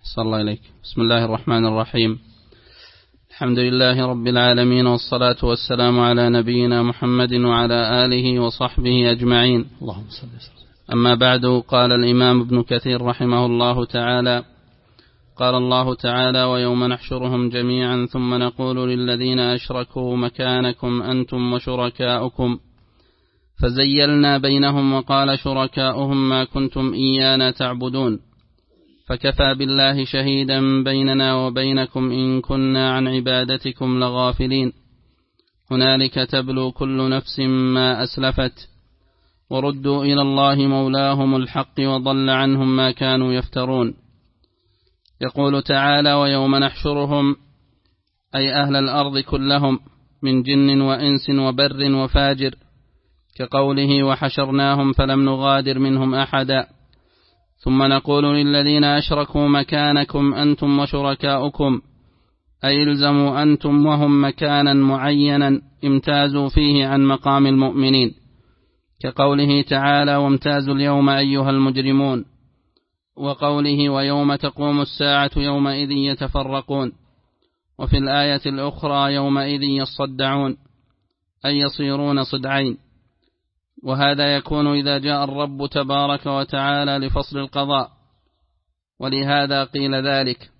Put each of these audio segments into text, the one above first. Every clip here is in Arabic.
صلى الله عليك. بسم الله الرحمن الرحيم. الحمد لله رب العالمين، والصلاة والسلام على نبينا محمد وعلى آله وصحبه أجمعين. اللهم صل وسلم. أما بعد، قال الإمام ابن كثير رحمه الله تعالى: قال الله تعالى: ويوم نحشرهم جميعا ثم نقول للذين أشركوا مكانكم أنتم وشركاؤكم فزيلنا بينهم وقال شركاؤهم ما كنتم إيانا تعبدون فكفى بالله شهيدا بيننا وبينكم إن كنا عن عبادتكم لغافلين هنالك تبلو كل نفس ما أسلفت وردوا إلى الله مولاهم الحق وضل عنهم ما كانوا يفترون. يقول تعالى: ويوم نحشرهم، أي أهل الأرض كلهم من جن وإنس وبر وفاجر، كقوله: وحشرناهم فلم نغادر منهم أحدا. ثم نقول للذين أشركوا مكانكم أنتم وشركاؤكم، أي الزموا أنتم وهم مكانا معينا امتازوا فيه عن مقام المؤمنين، كقوله تعالى: وامتازوا اليوم أيها المجرمون، وقوله: ويوم تقوم الساعة يومئذ يتفرقون. وفي الآية الأخرى: يومئذ يصدعون، أي يصيرون صدعين. وهذا يكون إذا جاء الرب تبارك وتعالى لفصل القضاء، ولهذا قيل ذلك.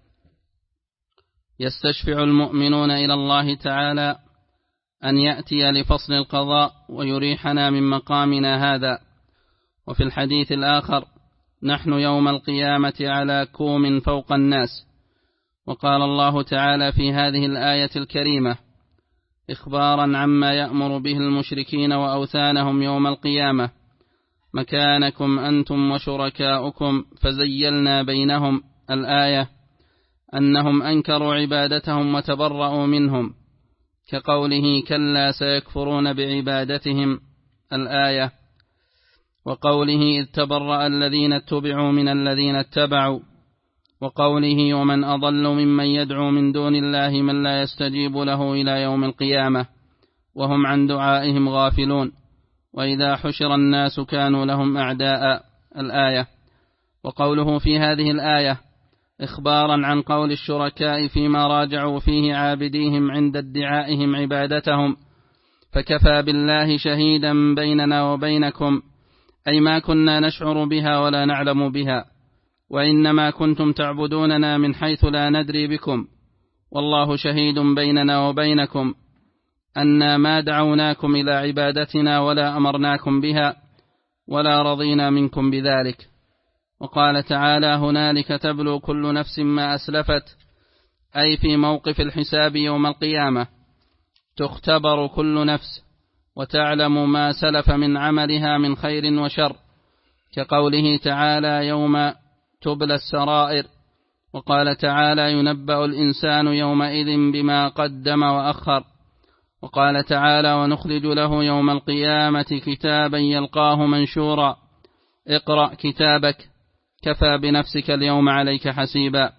يستشفع المؤمنون إلى الله تعالى أن يأتي لفصل القضاء ويريحنا من مقامنا هذا. وفي الحديث الآخر: نحن يوم القيامة على كوم فوق الناس. وقال الله تعالى في هذه الآية الكريمة إخبارا عما يأمر به المشركين وأوثانهم يوم القيامة: مكانكم أنتم وشركاؤكم فزيلنا بينهم، الآية، أنهم أنكروا عبادتهم وتبرأوا منهم، كقوله: كلا سيكفرون بعبادتهم، الآية. وقوله: إذ تبرأ الذين اتبعوا من الذين اتبعوا، وقوله: ومن أضل ممن يدعو من دون الله من لا يستجيب له إلى يوم القيامة وهم عن دعائهم غافلون، وإذا حشر الناس كانوا لهم أعداء، الآية. وقوله في هذه الآية إخبارا عن قول الشركاء فيما راجعوا فيه عابديهم عند ادعائهم عبادتهم: فكفى بالله شهيدا بيننا وبينكم، أي ما كنا نشعر بها ولا نعلم بها، وإنما كنتم تعبدوننا من حيث لا ندري بكم، والله شهيد بيننا وبينكم أنا ما دعوناكم إلى عبادتنا ولا أمرناكم بها ولا رضينا منكم بذلك. وقال تعالى: هنالك تبلو كل نفس ما أسلفت، أي في موقف الحساب يوم القيامة تختبر كل نفس وتعلم ما سلف من عملها من خير وشر، كقوله تعالى: يوم تبلى السرائر. وقال تعالى: ينبأ الإنسان يومئذ بما قدم وأخر. وقال تعالى: ونخرج له يوم القيامة كتابا يلقاه منشورا، اقرأ كتابك كفى بنفسك اليوم عليك حسيبا.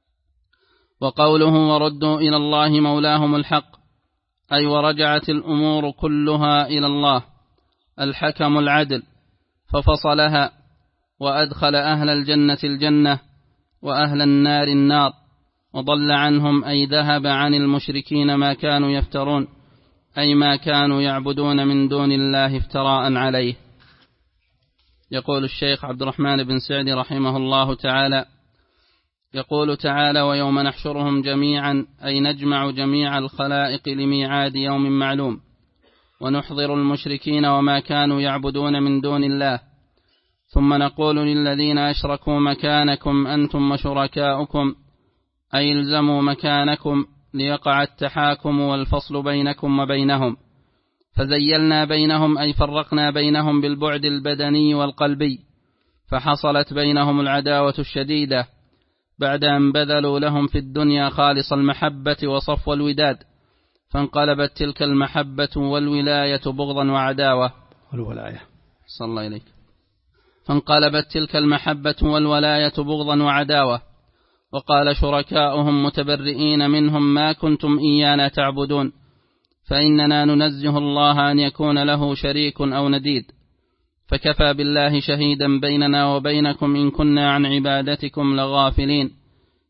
وقوله: وردوا إلى الله مولاهم الحق، أي ورجعت الأمور كلها إلى الله الحكم العدل، ففصلها وأدخل أهل الجنة الجنة وأهل النار النار، وضل عنهم، أي ذهب عن المشركين ما كانوا يفترون، أي ما كانوا يعبدون من دون الله افتراء عليه. يقول الشيخ عبد الرحمن بن سعدي رحمه الله تعالى: يقول تعالى: ويوم نحشرهم جميعا، أي نجمع جميع الخلائق لميعاد يوم معلوم، ونحضر المشركين وما كانوا يعبدون من دون الله، ثم نقول للذين أشركوا مكانكم أنتم وشركاؤكم، أي الزموا مكانكم ليقع التحاكم والفصل بينكم وبينهم، فزيلنا بينهم، أي فرقنا بينهم بالبعد البدني والقلبي، فحصلت بينهم العداوة الشديدة بعد أن بذلوا لهم في الدنيا خالص المحبة وصفو الوداد، فانقلبت تلك المحبة والولاية بغضا وعداوة. والولاية، صلى الله عليك. فانقلبت تلك المحبة والولاية بغضا وعداوة. وقال شركاؤهم متبرئين منهم: ما كنتم إيانا تعبدون، فإننا ننزه الله أن يكون له شريك أو نديد، فكفى بالله شهيدا بيننا وبينكم إن كنا عن عبادتكم لغافلين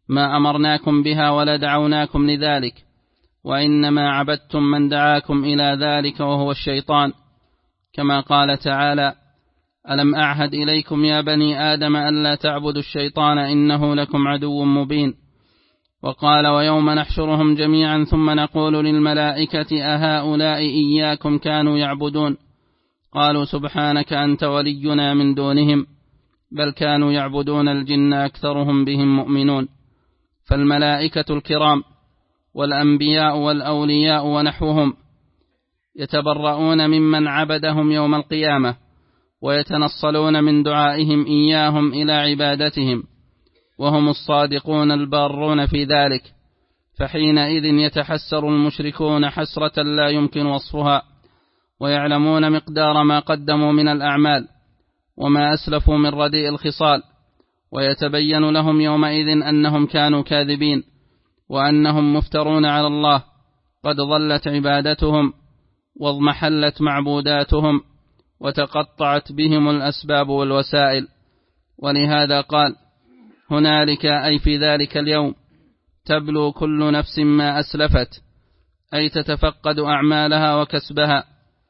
ما أمرناكم بها ولا دعوناكم لذلك، وإنما عبدتم من دعاكم إلى ذلك وهو الشيطان، كما قال تعالى: ألم أعهد إليكم يا بني آدم ألا تعبدوا الشيطان إنه لكم عدو مبين. وقال: ويوم نحشرهم جميعا ثم نقول للملائكة أهؤلاء إياكم كانوا يعبدون؟ قالوا سبحانك أنت ولينا من دونهم بل كانوا يعبدون الجن أكثرهم بهم مؤمنون. فالملائكة الكرام والأنبياء والأولياء ونحوهم يتبرؤون ممن عبدهم يوم القيامة، ويتنصلون من دعائهم إياهم إلى عبادتهم، وهم الصادقون البارون في ذلك. فحينئذ يتحسر المشركون حسرة لا يمكن وصفها، ويعلمون مقدار ما قدموا من الأعمال وما أسلفوا من رديء الخصال، ويتبين لهم يومئذ أنهم كانوا كاذبين، وأنهم مفترون على الله، قد ضلت عبادتهم واضمحلت معبوداتهم، وتقطعت بهم الأسباب والوسائل. ولهذا قال: هنالك أي في ذلك اليوم تبلو كل نفس ما أسلفت، أي تتفقد أعمالها وكسبها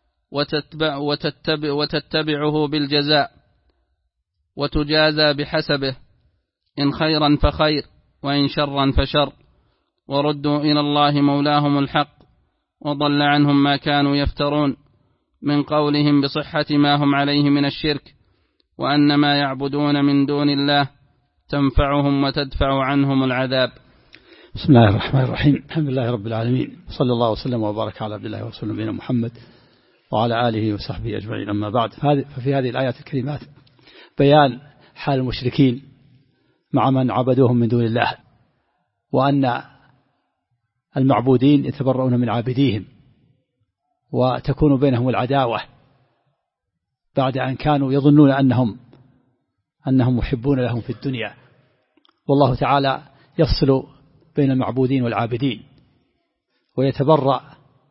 وتتبعه بالجزاء، وتجازى بحسبه، إن خيرا فخير وإن شرا فشر، وردوا إلى الله مولاهم الحق، وضل عنهم ما كانوا يفترون من قولهم بصحة ما هم عليه من الشرك، وأن ما يعبدون من دون الله تنفعهم وتدفع عنهم العذاب. بسم الله الرحمن الرحيم. الحمد لله رب العالمين، صلى الله وسلم وبارك على عبد الله ورسوله نبينا محمد وعلى آله وصحبه أجمعين. أما بعد، ففي هذه الآيات الكريمات بيان حال المشركين مع من عبدوهم من دون الله، وأن المعبودين يتبرؤون من عابديهم، وتكون بينهم العداوة بعد أن كانوا يظنون أنهم محبون لهم في الدنيا. والله تعالى يفصل بين المعبودين والعابدين، ويتبرأ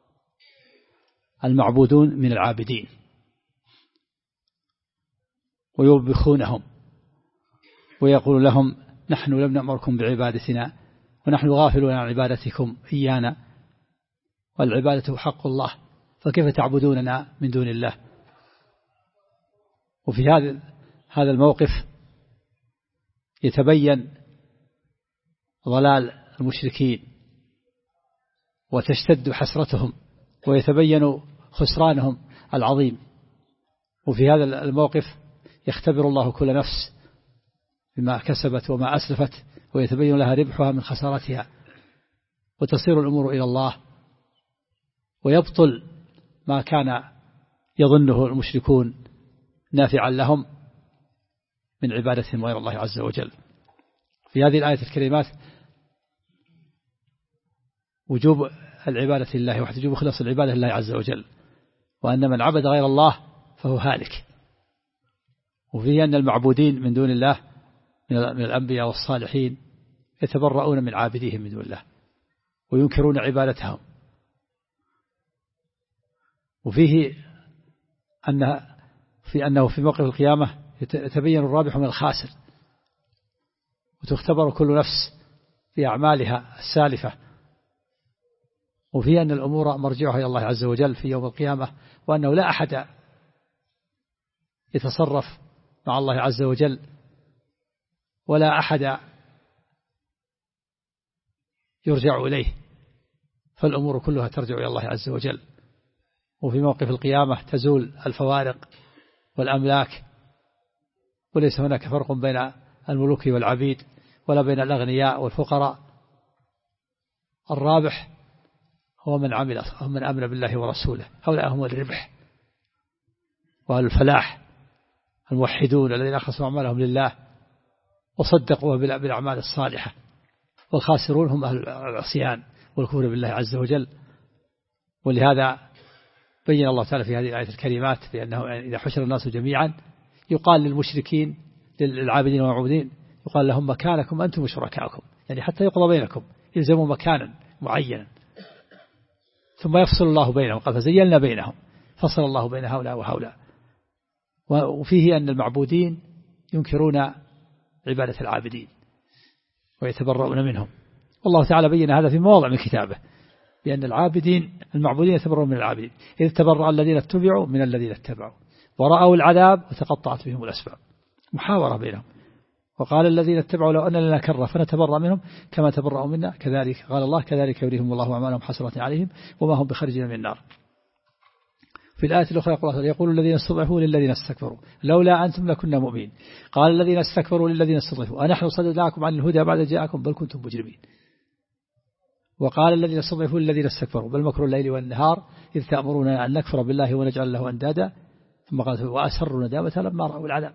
المعبودون من العابدين ويوبخونهم ويقول لهم: نحن لم نأمركم بعبادتنا ونحن غافلون عن عبادتكم إيانا، والعبادة حق الله، فكيف تعبدوننا من دون الله؟ وفي هذا الموقف يتبين ضلال المشركين وتشتد حسرتهم ويتبين خسرانهم العظيم. وفي هذا الموقف يختبر الله كل نفس بما كسبت وما أسلفت، ويتبين لها ربحها من خسارتها، وتصير الأمور إلى الله، ويبطل ما كان يظنه المشركون نافعا لهم من عبادتهم غير الله عز وجل. في هذه الآية الكريمات وجوب العبادة لله وحده، وجوب خلاص العبادة لله عز وجل، وأن من عبد غير الله فهو هالك. وفيه أن المعبودين من دون الله من الأنبياء والصالحين يتبرؤون من عابديهم من دون الله وينكرون عبادتهم. وفيه أنه في موقف القيامة يتبين الرابح من الخاسر، وتختبر كل نفس في أعمالها السالفة. وفيه أن الأمور مرجعها إلى الله عز وجل في يوم القيامة، وأنه لا أحد يتصرف مع الله عز وجل، ولا أحد يرجع إليه، فالأمور كلها ترجع إلى الله عز وجل. وفي موقف القيامة تزول الفوارق والأملاك، وليس هناك فرق بين الملوك والعبيد ولا بين الأغنياء والفقراء. الرابح هو من آمن بالله ورسوله، هؤلاء هم الربح والفلاح، الموحدون الذين أخلصوا أعمالهم لله وصدقوا بالأعمال الصالحة. والخاسرون هم أهل العصيان والكفر بالله عز وجل. ولهذا بين الله تعالى في هذه الآية الكريمات بأنه إذا حشر الناس جميعا يقال للمشركين للعابدين والمعبودين، يقال لهم: مكانكم أنتم وشركاءكم، يعني حتى يقضى بينكم يلزموا مكانا معينا، ثم يفصل الله بينهم. قال: فزيلنا بينهم، فصل الله بين هؤلاء وهؤلاء. وفيه أن المعبودين ينكرون عبادة العابدين، ويتبرؤون منهم. والله تعالى بين هذا في مواضع من كتابه بأن المعبودين يتبرؤون من العابدين، إذ تبرأ الذين اتبعوا من الذين اتبعوا ورأوا العذاب وتقطعت بهم الأسباب. محاورة بينهم. وقال الذين اتبعوا لو أن لنا كرة فنتبرأ منهم كما تبرأوا منا كذلك قال الله كذلك يريهم الله أعمالهم حسرات عليهم وما هم بخارجين من النار. في الآية الأخرى يقول الذين استضعفوا للذين استكبروا لولا أنتم لكنا مؤمنين قال الذين استكبروا للذين استضعفوا أنحن صددناكم عن الهدى بعد جاءكم بل كنتم مجرمين. وقال الذين استضعفوا للذين استكبروا بل مكر الليل والنهار إذ تأمروننا أن نكفر بالله ونجعل له أندادا ثم قال وأسروا ندامة لما رأوا العذاب.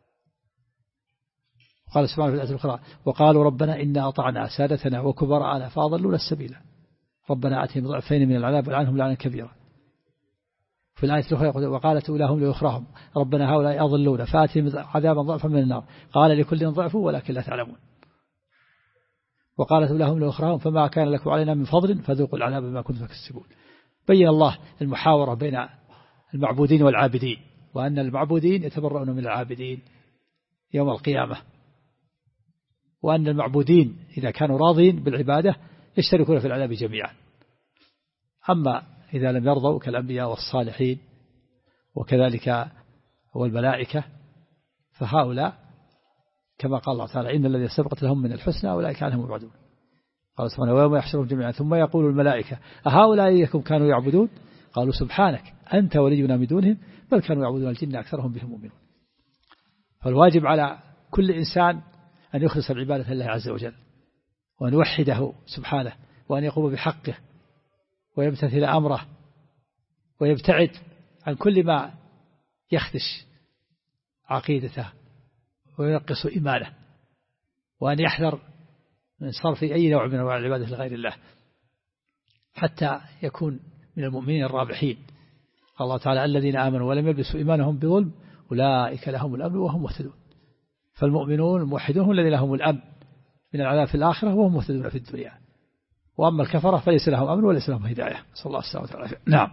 قال سبحانه في الآية الأخرى وقالوا ربنا إنا أطعنا سادتنا وكبراءنا فأضلونا السبيل ربنا آتهم ضعفين من العذاب ولعنهم لعنا كبيرا. في الآية الأخرى وقالت أولاهم لأخراهم ربنا هؤلاء أضلونا فآتهم عذابا ضعفا من النار قال لكل ضعف ولكن لا تعلمون. وقالت أولاهم لأخراهم فما كان لكم علينا من فضل فذوقوا العذاب بما كنتم تكسبون. بين الله المحاورة بين المعبودين والعابدين وأن المعبودين يتبرؤون من العابدين يوم القيامة وأن المعبودين إذا كانوا راضين بالعبادة يشتركون في العذاب جميعا. أما إذا لم يرضوا كالأنبياء والصالحين وكذلك والملائكة فهؤلاء كما قال الله تعالى إن الذين سبقت لهم من الحسنى أولئك عنهم مبعدون. قال سبحانه ويوم يحشرهم جميعا ثم يقول الملائكة أهؤلاء إياكم كانوا يعبدون قالوا سبحانك أنت ولينا من دونهم بل كانوا يعبدون الجن أكثرهم بهم مؤمنون. فالواجب على كل إنسان أن يخلص العبادة لله عز وجل وأن يوحده سبحانه وأن يقوم بحقه ويمتثل أمره ويبتعد عن كل ما يخدش عقيدته وينقص إيمانه وأن يحذر من صرف أي نوع من أنواع العبادة لغير الله حتى يكون من المؤمنين الرابحين. قال الله تعالى الذين آمنوا ولم يلبسوا إيمانهم بظلم أولئك لهم الأمن وهم مهتدون. فالمؤمنون الموحدون هم الذين لهم الأمن من العذاب في الآخرة وهم مهتدون في الدنيا. وأما الكفرة فليس لهم أمن وليس لهم هداية. صلى الله عليه وسلم. نعم.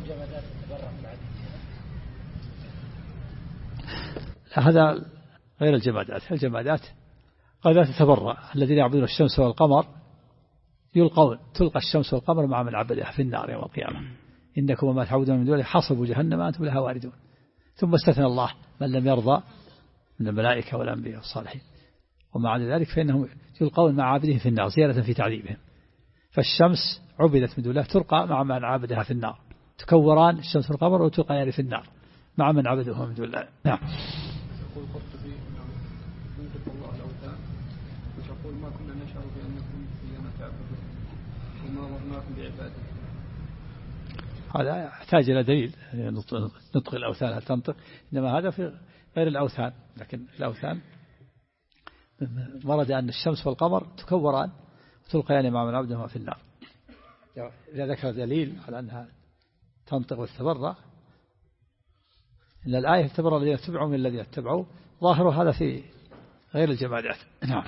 هذا غير الجمادات. الجمادات قد لا تتبرأ. الذين يعبدون الشمس والقمر تلقى الشمس والقمر مع من عبدها في النار يوم القيامة إنكم وما تعبدون من دونه حصبوا جهنم أنتم لها واردون. ثم استثنى الله من لم يرضى من الملائكة والأنبياء والصالحين ومع عدا ذلك فإنهم يلقون مع عابدهم في النار زيادة في تعذيبهم. فالشمس عبدت من دون الله تلقى مع من عبدها في النار تكوران الشمس والقمر وتلقيان في النار مع من عبدهم من دون الله. نعم. يقول قرطبي ينطق الله الأوثان ويقول ما كنا نشعر بأنكم إيانا تعبدون وما أمرناكم بعبادته. هذا يحتاج إلى دليل نطق الأوثان هل تنطق إنما هذا في غير الأوثان. لكن الأوثان ورد أن الشمس والقمر تكوران وتلقيان مع من عبدهما في النار. إذا ذكر دليل على أنها تنطق وتتبرأ إن الآية تبرأ الذين اتبعوا من الذين اتبعوا ظاهر هذا في غير الجمادات. نعم.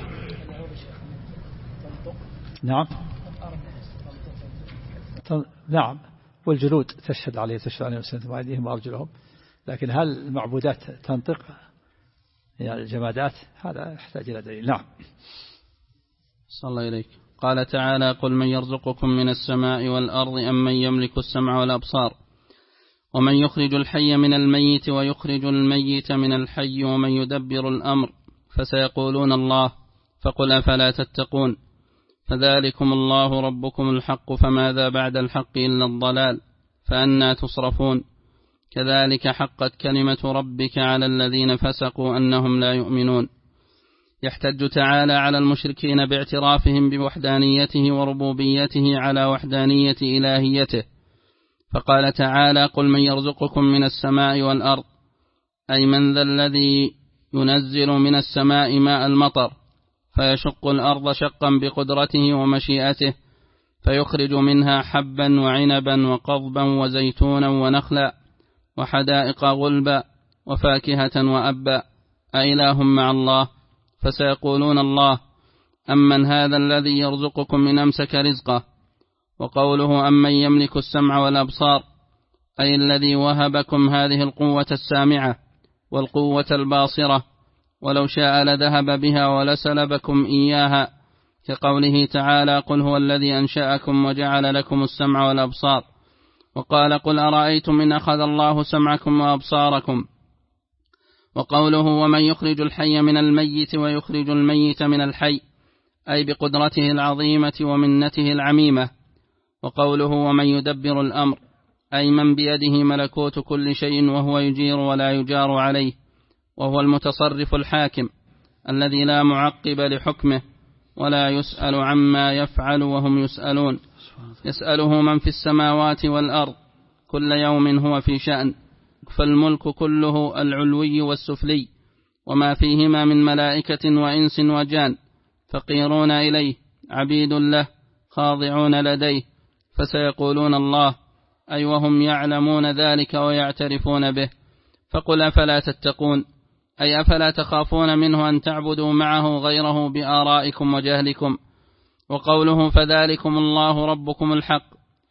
نعم. والجلود تشهد عليه وسنة وأيديهم وأرجلهم. لكن هل المعبودات تنطق يعني الجمادات هذا يحتاج إلى دليل. نعم. صلى الله إليك. قال تعالى قل من يرزقكم من السماء والأرض أم من يملك السمع والأبصار ومن يخرج الحي من الميت ويخرج الميت من الحي ومن يدبر الأمر فسيقولون الله فقل أفلا تتقون فذلكم الله ربكم الحق فماذا بعد الحق إلا الضلال فأنى تصرفون كذلك حقت كلمة ربك على الذين فسقوا أنهم لا يؤمنون. يحتج تعالى على المشركين باعترافهم بوحدانيته وربوبيته على وحدانية إلهيته فقال تعالى قل من يرزقكم من السماء والأرض أي من ذا الذي ينزل من السماء ماء المطر فيشق الأرض شقا بقدرته ومشيئته فيخرج منها حبا وعنبا وقضبا وزيتونا ونخلا وحدائق غلبا وفاكهة وأبا أإله مع الله فسيقولون الله أمن هذا الذي يرزقكم من أمسك رزقه. وقوله أمن يملك السمع والأبصار أي الذي وهبكم هذه القوة السامعة والقوة الباصرة ولو شاء لذهب بها ولسلبكم إياها كقوله تعالى قل هو الذي أنشأكم وجعل لكم السمع والأبصار، وقال قل أرأيتم إن أخذ الله سمعكم وأبصاركم، وقوله ومن يخرج الحي من الميت ويخرج الميت من الحي، أي بقدرته العظيمة ومنته العميمة، وقوله ومن يدبر الأمر، أي من بيده ملكوت كل شيء وهو يجير ولا يجار عليه، وهو المتصرف الحاكم الذي لا معقب لحكمه ولا يسأل عما يفعل وهم يسألون، يسأله من في السماوات والأرض كل يوم هو في شأن، فالملك كله العلوي والسفلي وما فيهما من ملائكة وإنس وجان فقيرون إليه عبيد له خاضعون لديه، فسيقولون الله، أي وهم يعلمون ذلك ويعترفون به. فقل أفلا تتقون، أي أفلا تخافون منه أن تعبدوا معه غيره بآرائكم وجهلكم. وقوله فذلكم الله ربكم الحق،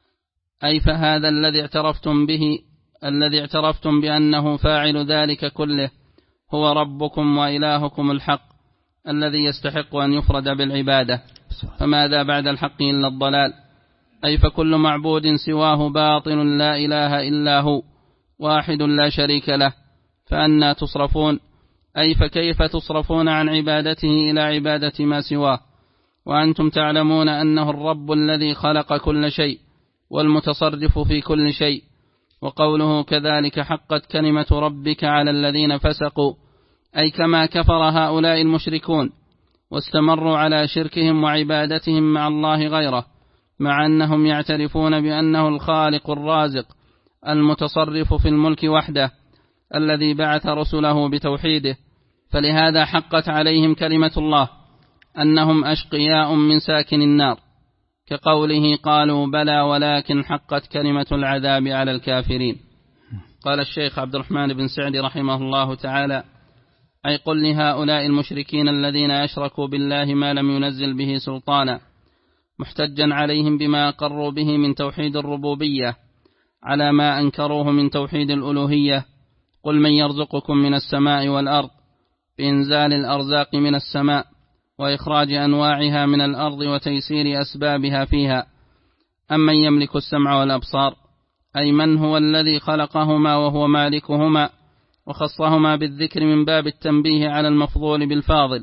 أي فهذا الذي اعترفتم به، الذي اعترفتم بأنه فاعل ذلك كله هو ربكم وإلهكم الحق الذي يستحق أن يفرد بالعبادة، فماذا بعد الحق إلا الضلال، أي فكل معبود سواه باطل لا إله إلا هو واحد لا شريك له، فأنى تصرفون، أي فكيف تصرفون عن عبادته إلى عبادة ما سواه، وأنتم تعلمون أنه الرب الذي خلق كل شيء والمتصرف في كل شيء. وقوله كذلك حقت كلمة ربك على الذين فسقوا، أي كما كفر هؤلاء المشركون واستمروا على شركهم وعبادتهم مع الله غيره، مع أنهم يعترفون بأنه الخالق الرازق المتصرف في الملك وحده الذي بعث رسله بتوحيده، فلهذا حقت عليهم كلمة الله أنهم أشقياء من ساكن النار، كقوله قالوا بلى ولكن حقت كلمة العذاب على الكافرين. قال الشيخ عبد الرحمن بن سعدي رحمه الله تعالى أي قل لهؤلاء المشركين الذين أشركوا بالله ما لم ينزل به سلطانا، محتجا عليهم بما أقروا به من توحيد الربوبية على ما أنكروه من توحيد الألوهية، قل من يرزقكم من السماء والأرض بإنزال الأرزاق من السماء وإخراج أنواعها من الأرض وتيسير أسبابها فيها، أمن يملك السمع والأبصار، أي من هو الذي خلقهما وهو مالكهما، وخصهما بالذكر من باب التنبيه على المفضول بالفاضل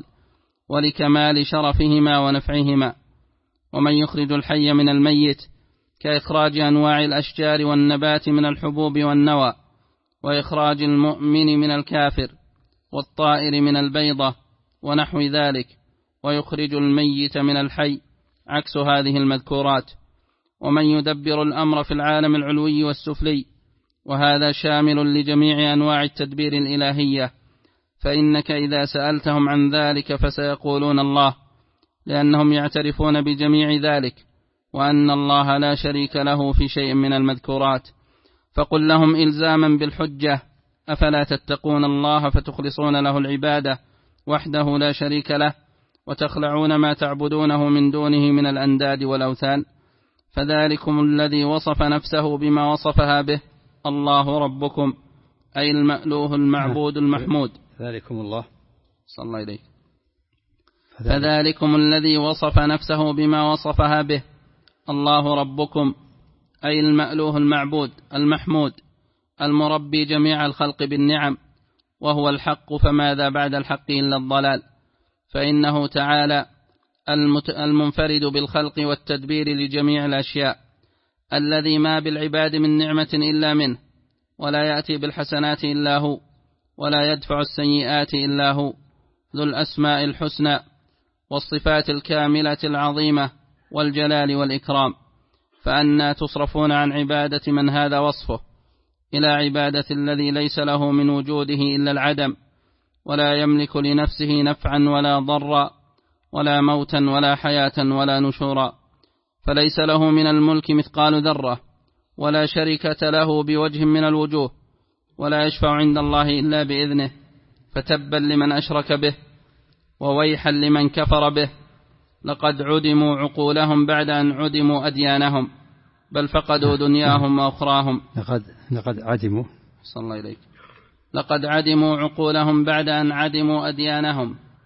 ولكمال شرفهما ونفعهما. ومن يخرج الحي من الميت، كإخراج أنواع الأشجار والنبات من الحبوب والنوى، وإخراج المؤمن من الكافر والطائر من البيضة ونحو ذلك، ويخرج الميت من الحي، عكس هذه المذكورات. ومن يدبر الأمر في العالم العلوي والسفلي، وهذا شامل لجميع أنواع التدبير الإلهية، فإنك إذا سألتهم عن ذلك فسيقولون الله، لأنهم يعترفون بجميع ذلك وأن الله لا شريك له في شيء من المذكورات. فقل لهم إلزاما بالحجة أفلا تتقون الله فتخلصون له العبادة وحده لا شريك له، وتخلعون ما تعبدونه من دونه من الأنداد والأوثان، فذلكم الذي وصف نفسه بما وصفها به الله ربكم، أي المألوه المعبود المحمود. ذلكم الله صلى الله عليه. فذلكم الذي وصف نفسه بما وصفها به الله ربكم، أي المألوه المعبود المحمود المربي جميع الخلق بالنعم، وهو الحق، فماذا بعد الحق إلا الضلال، فإنه تعالى المنفرد بالخلق والتدبير لجميع الأشياء، الذي ما بالعباد من نعمة إلا منه، ولا يأتي بالحسنات إلا هو، ولا يدفع السيئات إلا هو، ذو الأسماء الحسنى والصفات الكاملة العظيمة والجلال والإكرام، فأنى تصرفون عن عبادة من هذا وصفه إلى عبادة الذي ليس له من وجوده إلا العدم، ولا يملك لنفسه نفعا ولا ضرا ولا موتا ولا حياة ولا نشورا، فليس له من الملك مثقال ذرة، ولا شركة له بوجه من الوجوه، ولا يشفع عند الله إلا بإذنه، فتبا لمن أشرك به وويحا لمن كفر به، لقد عدموا عقولهم بعد أن عدموا أديانهم، بل فقدوا دنياهم وأخراهم. لقد عدموا صلى الله عليك. لقد عدموا عقولهم بعد أن عدموا أديانهم،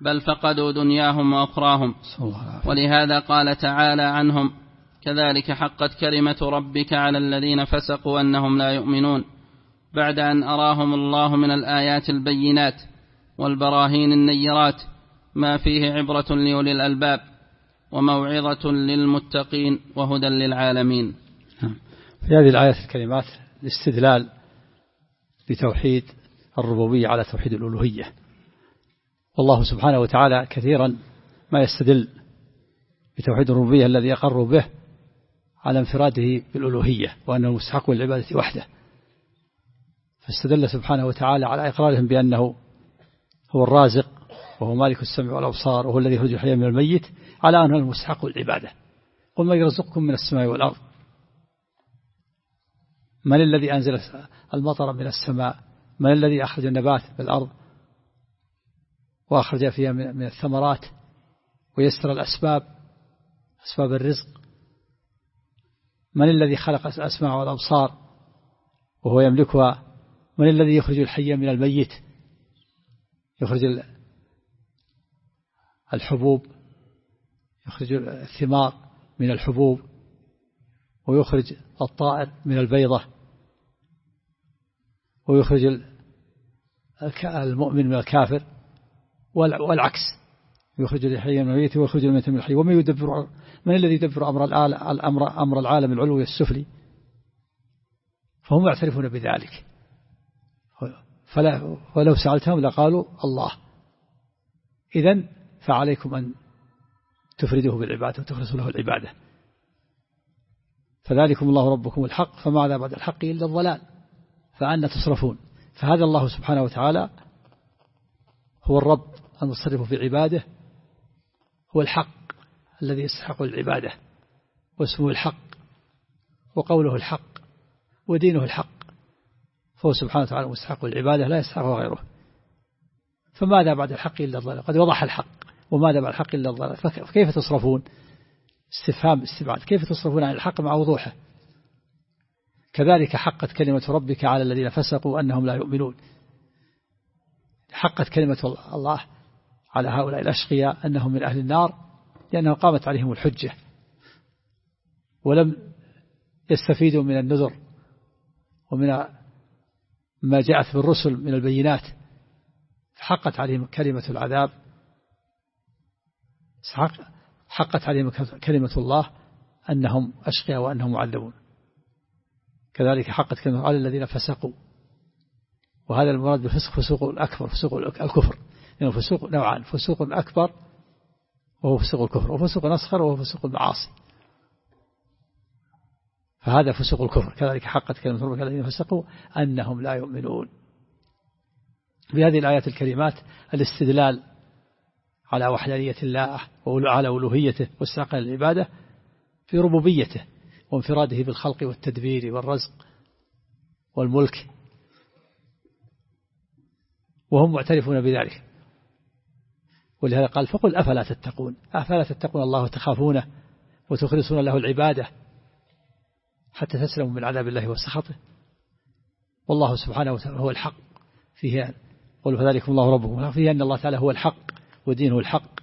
بل فقدوا دنياهم وأخراهم. ولهذا قال تعالى عنهم: كذلك حقت كلمة ربك على الذين فسقوا أنهم لا يؤمنون، بعد أن أراهم الله من الآيات البينات والبراهين النيرات ما فيه عبرة لأولي الألباب وموعظة للمتقين وهدى للعالمين. في هذه الآيات الكلمات الاستدلال بتوحيد الربوبية على توحيد الألوهية. والله سبحانه وتعالى كثيرا ما يستدل بتوحيد الربوبية الذي يقر به على انفراده بالألوهية وأنه مستحق للعبادة وحده، فاستدل سبحانه وتعالى على إقرارهم بأنه هو الرازق وهو مالك السمع والأبصار وهو الذي يخرج الحي من الميت على أنه المستحق للعبادة. قل من يرزقكم من السماء والأرض، من الذي أنزل المطر من السماء، من الذي أخرج النبات من الأرض وأخرج فيها من الثمرات ويسر الأسباب، أسباب الرزق، من الذي خلق الأسماع والأبصار وهو يملكها، من الذي يخرج الحي من الميت، يخرج الحبوب، يخرج الثمار من الحبوب، ويخرج الطائر من البيضة، ويخرج المؤمن من الكافر، والعكس، يخرج الحي من الميت ويخرج الميت من الحي. من الذي يدبر أمر العالم العلوي السفلي؟ فهم يعترفون بذلك، ولو سألتهم لقالوا الله. إذن فعليكم أن تفردوه بالعبادة وتخلصوا له العبادة. فذلكم الله ربكم الحق، فماذا بعد الحق إلا الضلال، فأنا تصرفون. فهذا الله سبحانه وتعالى هو الرب المتصرف في عباده، هو الحق الذي يستحق العبادة، واسمه الحق وقوله الحق ودينه الحق، فهو سبحانه وتعالى مستحق العبادة لا يستحقه غيره. فماذا بعد الحق إلا الضلال؟ قد وضح الحق، وماذا بعد الحق إلا الضلال؟ فكيف تصرفون؟ استفهام استبعاد، كيف تصرفون عن الحق مع وضوحه؟ كذلك حقت كلمة ربك على الذين فسقوا أنهم لا يؤمنون. حقت كلمة الله على هؤلاء الأشقياء أنهم من أهل النار لأنها قامت عليهم الحجة ولم يستفيدوا من النذر ومن ما جاءت بالرسل من البينات، حقت عليهم كلمة العذاب، حقت عليهم كلمة الله أنهم أشقياء وأنهم معذبون. كذلك حقت كلمة على الذين فسقوا، وهذا المراد بالفسق فسوق الأكبر، فسوق الكفر، لأنه يعني فسوق نوعان: فسوق أكبر وهو فسوق الكفر، وفسوق أصغر وهو فسوق المعاصي. فهذا فسوق الكفر. كذلك حقت كلمة ربك على الذين فسقوا أنهم لا يؤمنون. بهذه الآيات الكريمات الاستدلال على وحدانية الله وعلى ألوهيته واستحقاق العبادة في ربوبيته وانفراده بالخلق والتدبير والرزق والملك، وهم معترفون بذلك. ولهذا قال: فقل أفلا تتقون، أفلا تتقون الله وتخافونه وتخلصون له العبادة حتى تسلموا من عذاب الله وسخطه. والله سبحانه وتعالى هو الحق، فيه قل فذلكم الله ربكم، فيه أن الله تعالى هو الحق ودينه الحق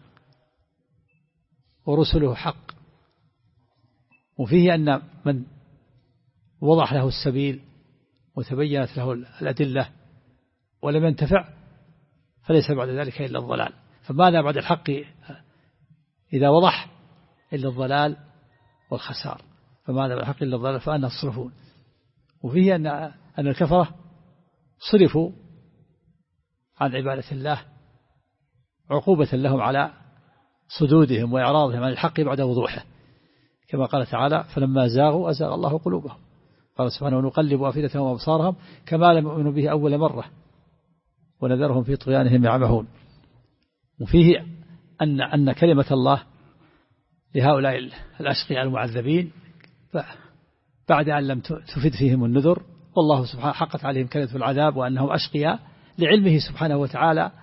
ورسله حق، وفيه أن من وضح له السبيل وتبينت له الأدلة ولم ينتفع فليس بعد ذلك إلا الضلال. فماذا بعد الحق إذا وضح إلا الضلال والخسار؟ فماذا بعد الحق إلا الضلال فأنا تصرفون. وفيه أن الكفرة صرفوا عن عبادة الله عقوبة لهم على صدودهم وإعراضهم عن الحق بعد وضوحه، كما قال تعالى: فلما زاغوا أزاغ الله قلوبهم. قال سبحانه: ونقلب أفئدتهم وأبصارهم كما لم يؤمنوا به أول مرة ونذرهم في طغيانهم يعمهون. وفيه أن كلمة الله لهؤلاء الأشقياء المعذبين بعد أن لم تفد فيهم النذر، والله سبحانه حقت عليهم كلمة العذاب وأنهم أشقياء لعلمه سبحانه وتعالى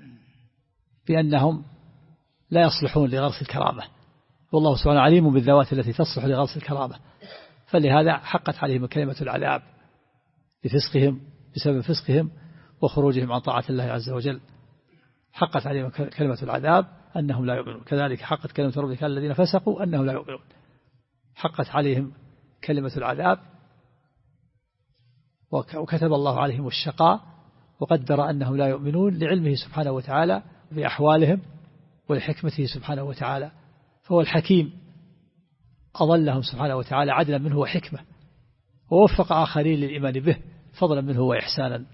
بأنهم لا يصلحون لغرس الكرامة، والله سبحانه عليم بالذوات التي تصلح لغرس الكرامة، فلهذا حقت عليهم كلمة العذاب بفسقهم، بسبب فسقهم وخروجهم عن طاعة الله عز وجل. حقت عليهم كلمة العذاب أنهم لا يؤمنون، كذلك حقت كلمة ربك على الذين فسقوا أنهم لا يؤمنون، حقت عليهم كلمة العذاب وكتب الله عليهم الشقاء وقدر أنهم لا يؤمنون لعلمه سبحانه وتعالى بأحوالهم ولحكمته سبحانه وتعالى، فهو الحكيم أضلهم سبحانه وتعالى عدلا منه وحكمة، ووفق آخرين للإيمان به فضلا منه وإحسانا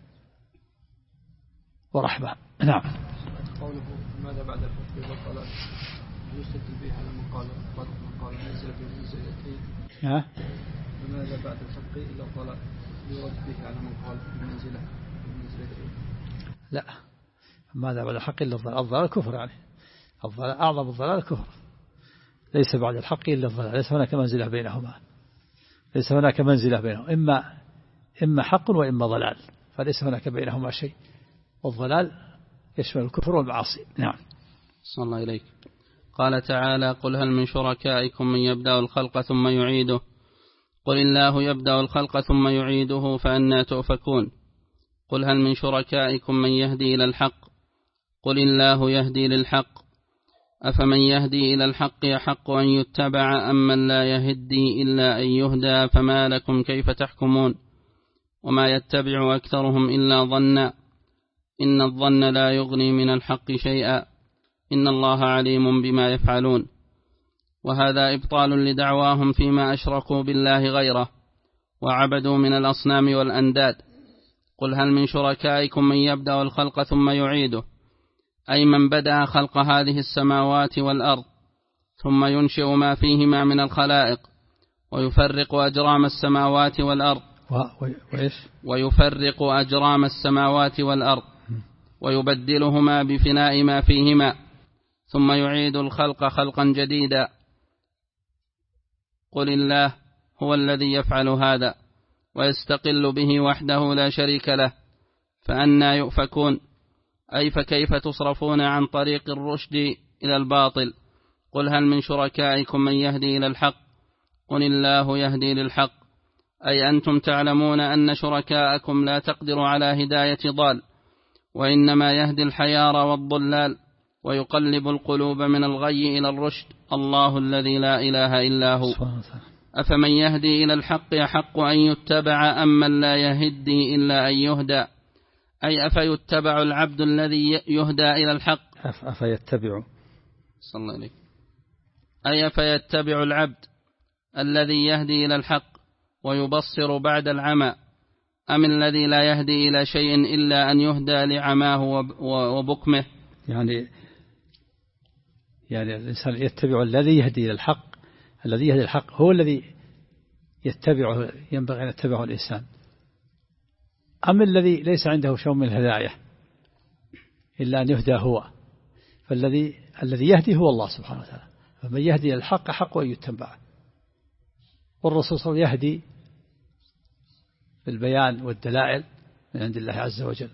ورحمة. نعم. قوله ماذا بعد الحق والضلال يستدل به على من قال نزل بمنزلتين وماذا بعد الحق إلا الضلال يرد به على من قال بمنزلتين. لا، ماذا بعد الحق إلا الضلال، الضلال كفر يعني، الضلال أعظم الضلال كفر، ليس بعد الحق إلا الضلال، ليس هناك منزلة بينهما، ليس هناك منزلة بينهما، إما حق وإما ضلال، فليس هناك بينهما شيء، والضلال يشمل الكفر والمعاصي. نعم. صلى الله إليك. قال تعالى قل هل من شركائكم من يبدأ الخلق ثم يعيده قل الله يبدأ الخلق ثم يعيده فأنى تؤفكون قل هل من شركائكم من يهدي إلى الحق قل الله يهدي للحق أفمن يهدي إلى الحق يحق أن يتبع أم من لا يهدي إلا أن يهدى فما لكم كيف تحكمون وما يتبع أكثرهم إلا ظنا إن الظن لا يغني من الحق شيئا إن الله عليم بما يفعلون. وهذا إبطال لدعواهم فيما أشركوا بالله غيره وعبدوا من الأصنام والأنداد. قل هل من شركائكم من يبدأ الخلق ثم يعيده أي من بدأ خلق هذه السماوات والأرض ثم ينشئ ما فيهما من الخلائق ويفرق أجرام السماوات والأرض ويفرق أجرام السماوات والأرض ويبدلهما بفناء ما فيهما ثم يعيد الخلق خلقا جديدا. قل الله هو الذي يفعل هذا ويستقل به وحده لا شريك له فأنى يؤفكون أي فكيف تصرفون عن طريق الرشد إلى الباطل. قل هل من شركائكم من يهدي إلى الحق قل الله يهدي للحق أي أنتم تعلمون أن شركاءكم لا تقدر على هداية ضال وإنما يهدي الحيار والضلال ويقلب القلوب من الغي إلى الرشد الله الذي لا إله إلا هو. أفمن يهدي إلى الحق يحق أن يتبع أم من لا يهدي إلا أن يهدى أي أفيتبع العبد الذي يهدى إلى الحق أفيتبع صلى الله عليه أي أفيتبع العبد الذي يهدي إلى الحق ويبصر بعد العمى أم الذي لا يهدي إلى شيء إلا أن يهدى لعماه وبكمه. يعني الإنسان يتبع الذي يهدي إلى الحق، الذي يهدي الحق هو الذي يتبعه، ينبغي أن يتبعه الإنسان، أم الذي ليس عنده شيء من الهداية إلا أن يهدى هو، فالذي يهدي هو الله سبحانه وتعالى، فمن يهدي إلى الحق حق أن يتبع. والرسول صلى الله عليه وسلم يهدي بالبيان والدلائل من عند الله عز وجل،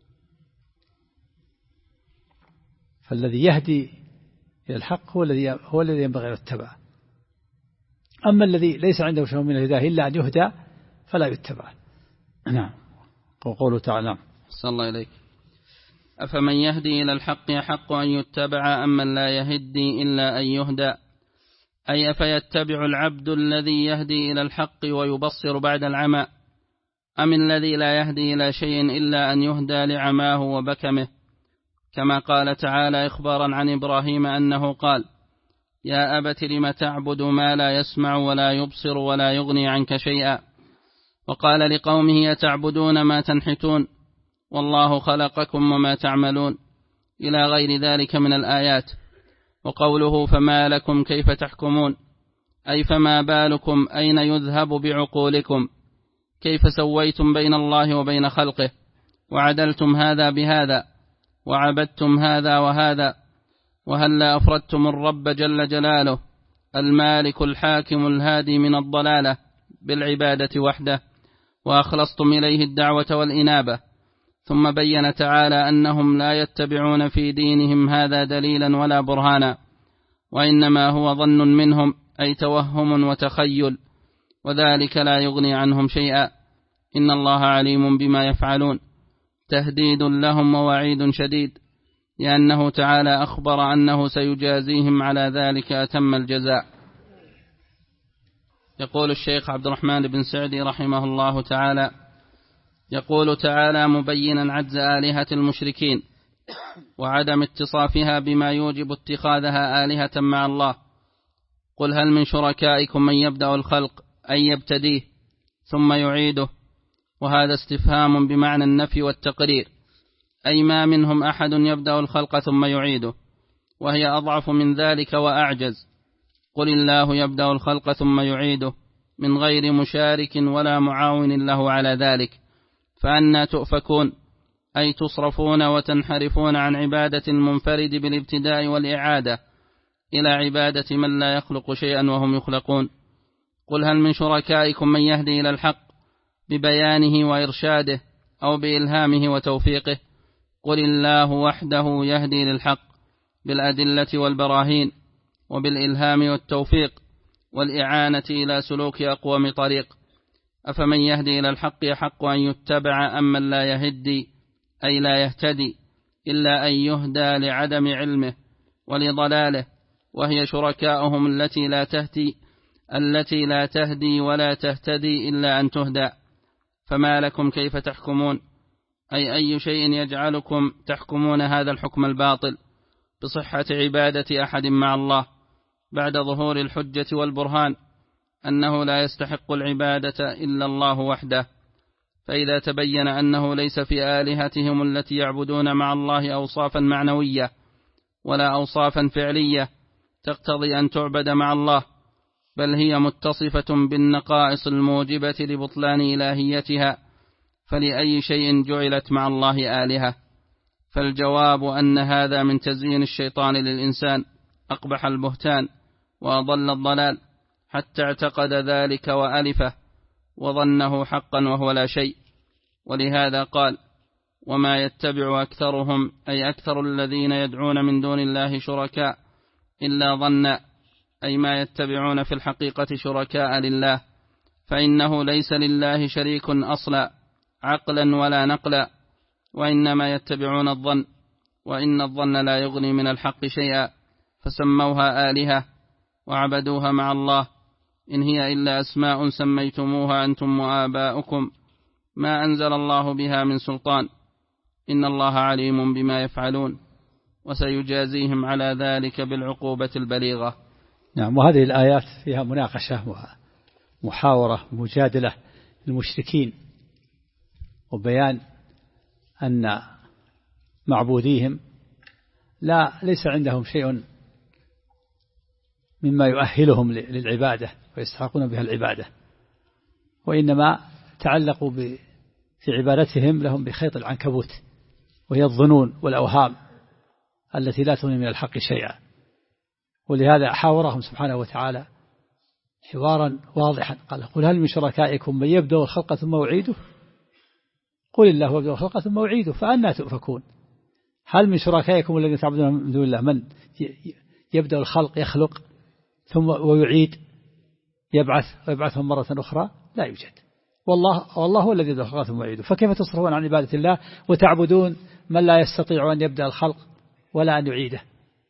فالذي يهدي إلى الحق هو الذي ينبغي أن يتبع، أما الذي ليس عنده شيء من الهداية إلا أن يهدى فلا يتبع. نعم. وقوله تعالى صلى الله إليك أفمن يهدي إلى الحق يحق أن يتبع أم من لا يهدي إلا أن يهدى أي أفيتبع العبد الذي يهدي إلى الحق ويبصر بعد العمى أم الذي لا يهدي إلى شيء إلا أن يهدى لعماه وبكمه كما قال تعالى إخبارا عن إبراهيم أنه قال يا أبت لم تعبد ما لا يسمع ولا يبصر ولا يغني عنك شيئا وقال لقومه يتعبدون ما تنحتون والله خلقكم وما تعملون إلى غير ذلك من الآيات. وقوله فما لكم كيف تحكمون أي فما بالكم أين يذهب بعقولكم كيف سويتم بين الله وبين خلقه وعدلتم هذا بهذا وعبدتم هذا وهذا وهلا أفردتم الرب جل جلاله المالك الحاكم الهادي من الضلالة بالعبادة وحده وأخلصتم إليه الدعوة والإنابة. ثم بين تعالى أنهم لا يتبعون في دينهم هذا دليلا ولا برهانا وإنما هو ظن منهم أي توهم وتخيل وذلك لا يغني عنهم شيئا إن الله عليم بما يفعلون. تهديد لهم ووعيد شديد لأنه تعالى أخبر أنه سيجازيهم على ذلك أتم الجزاء. يقول الشيخ عبد الرحمن بن سعدي رحمه الله تعالى: يقول تعالى مبينا عجز آلهة المشركين وعدم اتصافها بما يوجب اتخاذها آلهة مع الله: قل هل من شركائكم من يبدأ الخلق أي يبتديه ثم يعيده. وهذا استفهام بمعنى النفي والتقرير، أي ما منهم أحد يبدأ الخلق ثم يعيده، وهي أضعف من ذلك وأعجز. قل الله يبدأ الخلق ثم يعيده من غير مشارك ولا معاون له على ذلك، فأنى تؤفكون، أي تصرفون وتنحرفون عن عبادة المنفرد بالابتداء والإعادة إلى عبادة من لا يخلق شيئا وهم يخلقون. قل هل من شركائكم من يهدي إلى الحق ببيانه وإرشاده أو بإلهامه وتوفيقه. قل الله وحده يهدي للحق بالأدلة والبراهين وبالإلهام والتوفيق والإعانة إلى سلوك أقوم طريق. أفمن يهدي إلى الحق يحق أن يتبع أم من لا يهدي أي لا يهتدي إلا أن يهدى لعدم علمه ولضلاله، وهي شركاؤهم التي لا تهدي ولا تهتدي إلا أن تهدى. فما لكم كيف تحكمون، أي شيء يجعلكم تحكمون هذا الحكم الباطل بصحة عبادة أحد مع الله بعد ظهور الحجة والبرهان أنه لا يستحق العبادة إلا الله وحده؟ فإذا تبين أنه ليس في آلهتهم التي يعبدون مع الله أوصافا معنوية ولا أوصافا فعلية تقتضي أن تعبد مع الله، بل هي متصفة بالنقائص الموجبة لبطلان إلهيتها، فلأي شيء جعلت مع الله آلهة؟ فالجواب أن هذا من تزيين الشيطان للإنسان أقبح البهتان وأضل الضلال، حتى اعتقد ذلك وألفه وظنه حقا وهو لا شيء. ولهذا قال: وما يتبع أكثرهم أي أكثر الذين يدعون من دون الله شركاء إلا ظنا، أي ما يتبعون في الحقيقة شركاء لله، فإنه ليس لله شريك أصلا عقلا ولا نقلا، وإنما يتبعون الظن، وإن الظن لا يغني من الحق شيئا، فسموها آلهة وعبدوها مع الله، إن هي إلا أسماء سميتموها أنتم وآباؤكم ما أنزل الله بها من سلطان، إن الله عليم بما يفعلون، وسيجازيهم على ذلك بالعقوبة البليغة. نعم. وهذه الآيات فيها مناقشة ومحاورة ومجادلة للمشركين، وبيان أن معبوديهم ليس عندهم شيء مما يؤهلهم للعبادة ويستحقون بها العبادة، وإنما تعلقوا في عبادتهم لهم بخيط العنكبوت، وهي الظنون والأوهام التي لا تغني من الحق شيئا. ولهذا حاورهم سبحانه وتعالى حوارا واضحا، قال: قل هل من شركائكم من يبدأ الخلق ثم يعيده؟ قل الله يبدأ الخلق ثم يعيده فأنى تؤفكون. هل من شركائكم الذين تعبدون من دون الله من يبدأ الخلق يخلق ثم ويعيد ويبعثهم مرة أخرى؟ لا يوجد. والله هو الذي يبدأ الخلق ثم يعيده، فكيف تصرفون عن عبادة الله وتعبدون من لا يستطيع أن يبدأ الخلق ولا أن يعيده؟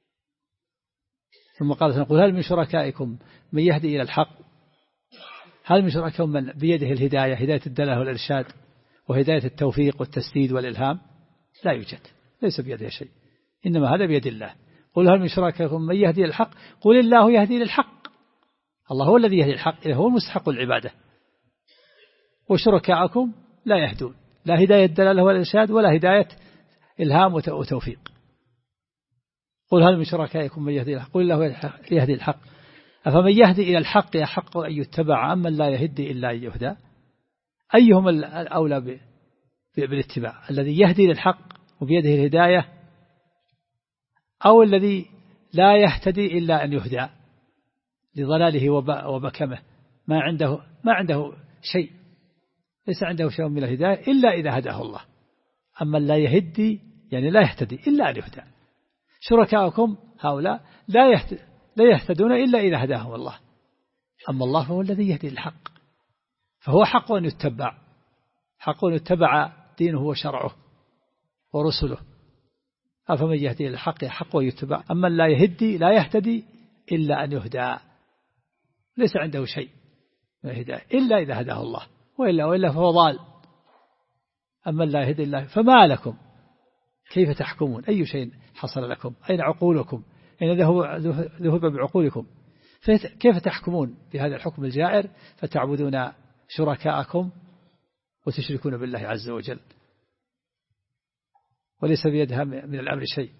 ثم قال: قل هل من شركائكم من يهدي إلى الحق؟ هل من شركائكم من بيده الهداية، هداية الدلالة والإرشاد وهداية التوفيق والتسديد والإلهام؟ لا يوجد، ليس بيده شيء، إنما هذا بيد الله. قل هل من شركائكم من يهدي إلى الحق؟ قل الله يهدي للحق. الله هو الذي يهدي الحق، هو المستحق العبادة، وشركائكم لا يهدون، لا هداية الدلالة والإرشاد ولا هداية إلهام وتوفيق. قل هل من شركائكم من يهدي إلى الحق؟ قل الله يهدي الحق. أفمن يهدي إلى الحق يحق أن يتبع أم من لا يهدي إلا أن يهدى؟ أيهم الأولى بالاتباع، الذي يهدي للحق وبيده الهداية، أو الذي لا يهتدي إلا أن يهدى لضلاله وبكمه، ما عنده شيء، ليس عنده شيء من الهداية إلا إذا هداه الله. أما لا يهدي يعني لا يهتدي إلا أن يهدى. شركاؤكم هؤلاء لا يهتدون إلا إذا هداهم الله، أما الله هو الذي يهدي الحق، فهو حق أن يتبع، حق أن يتبع دينه وشرعه ورسله. أفمن يهدي إلى الحق يحق ويتبع أما لا يهتدي إلا أن يهدى ليس عنده شيء من الهداية إلا إذا هداه الله وإلا فهو ضال. أما لا يهدي الله فما لكم كيف تحكمون؟ أي شيء حصل لكم؟ أين عقولكم؟ أين ذهب بعقولكم؟ كيف تحكمون بهذا الحكم الجائر فتعبدون شركاءكم وتشركون بالله عز وجل وليس بيدها من الأمر شيء،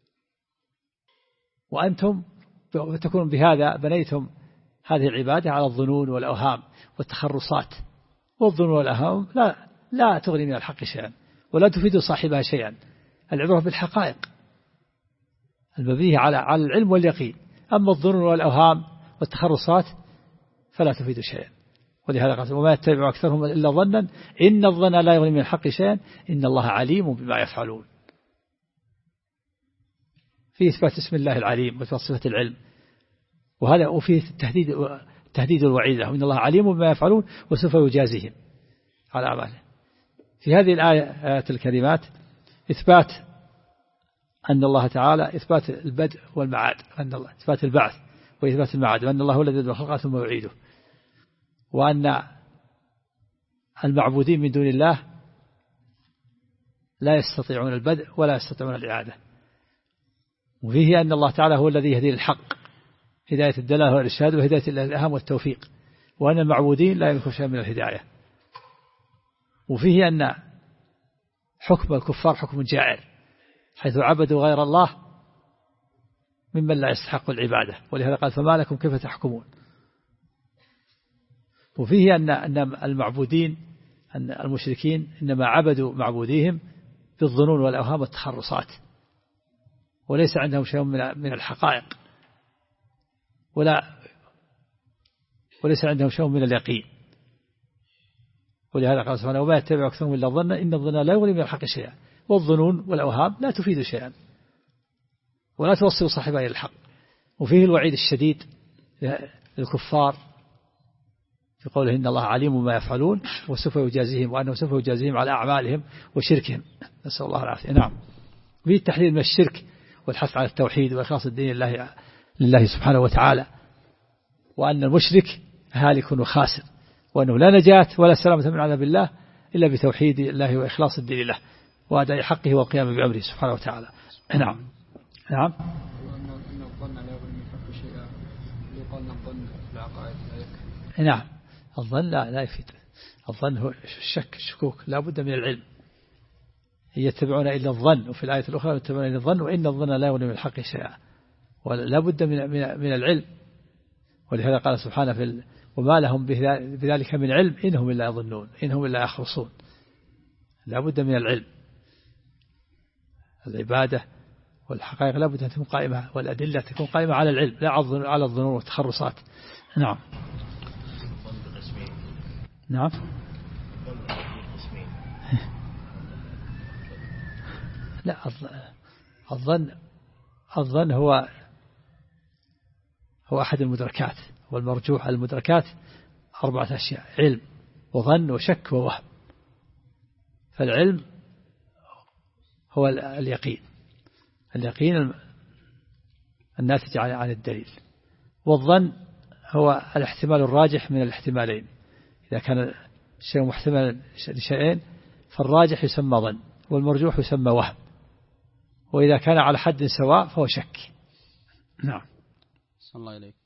وأنتم تكون بهذا بنيتم هذه العبادة على الظنون والأوهام والتخرصات، والظنون والأوهام لا تغني من الحق شيئا ولا تفيد صاحبها شيئا. العبرة بالحقائق المبنية على العلم واليقين، أما الظنون والأوهام والتخرصات فلا تفيد شيئا. ولهذا قال وما يتبع أكثرهم إلا ظنا إن الظن لا يغني من الحق شيئا إن الله عليم بما يفعلون. في إثبات اسم الله العليم وإثبات صفة العلم، وهذا وفيه تهديد الوعيد لهم إن الله عليم بما يفعلون وسوف يجازيهم على أعمالهم. في هذه الآيات الكريمات إثبات أن الله تعالى إثبات البدء والمعاد، أن الله إثبات البعث وإثبات المعاد، وأن الله هو الذي يبدأ الخلق ثم يعيده، وأن المعبودين من دون الله لا يستطيعون البدء ولا يستطيعون الإعادة. وفيه أن الله تعالى هو الذي يهدي الحق هداية الدلالة والإرشاد وهداية الإلهام والتوفيق، وأن المعبودين لا يملكون شيئا من الهداية. وفيه أن حكم الكفار حكم جائر حيث عبدوا غير الله ممن لا يستحق العبادة، ولهذا قال فما لكم كيف تحكمون. وفيه أن المعبودين أن المشركين إنما عبدوا معبوديهم بالظنون والأوهام والتخرصات، وليس عندهم شيء من الحقائق وليس عندهم شيء من اليقين. ولهذا قال سبحانه وما يتبع أكثرهم إلا الظن إن الظن لا يغني من الحق شيئا، والظنون والأوهام لا تفيد شيئا ولا توصل صاحبها إلى الحق. وفيه الوعيد الشديد للكفار في قوله إن الله عليم ما يفعلون وسوف يجازيهم، وأنه سوف يجازيهم على أعمالهم وشركهم، نسأل الله العافية. نعم. فيه التحذير من الشرك والحث على التوحيد وإخلاص الدين لله سبحانه وتعالى، وأن المشرك هالك وخاسر، وأنه لا نجاة ولا سلامة من عذاب الله إلا بتوحيد الله وإخلاص الدين له وأداء حقه والقيام بأمره سبحانه وتعالى. نعم. نعم. وأن الظن لا يغني من الحق شيئا، يقال الظن في العقائد لا يكفي. نعم. الظن لا يفيد. الظن هو الشك الشكوك، لا بد من العلم. يتبعون إلا الظن، وفي الآية الأخرى يتبعون إلا الظن وإن الظن لا يغني من الحق شيئا، ولا بد من العلم. ولهذا قال سبحانه وما لهم بذلك من علم إنهم إلا يظنون إنهم إلا يخرصون. لا بد من العلم. العبادة والحقائق لا بد أن تكون قائمة، والأدلة تكون قائمة على العلم لا على الظنون والتخرصات. نعم. نعم. لا، الظن هو أحد المدركات، والمرجوح المدركات 4 أشياء: علم وظن وشك ووهم. فالعلم هو اليقين الناتج عن الدليل، والظن هو الاحتمال الراجح من الاحتمالين. إذا كان الشيء محتمل لشيئين فالراجح يسمى ظن والمرجوح يسمى وهم، وإذا كان على حد سواء فهو شك. نعم. صلى الله عليك.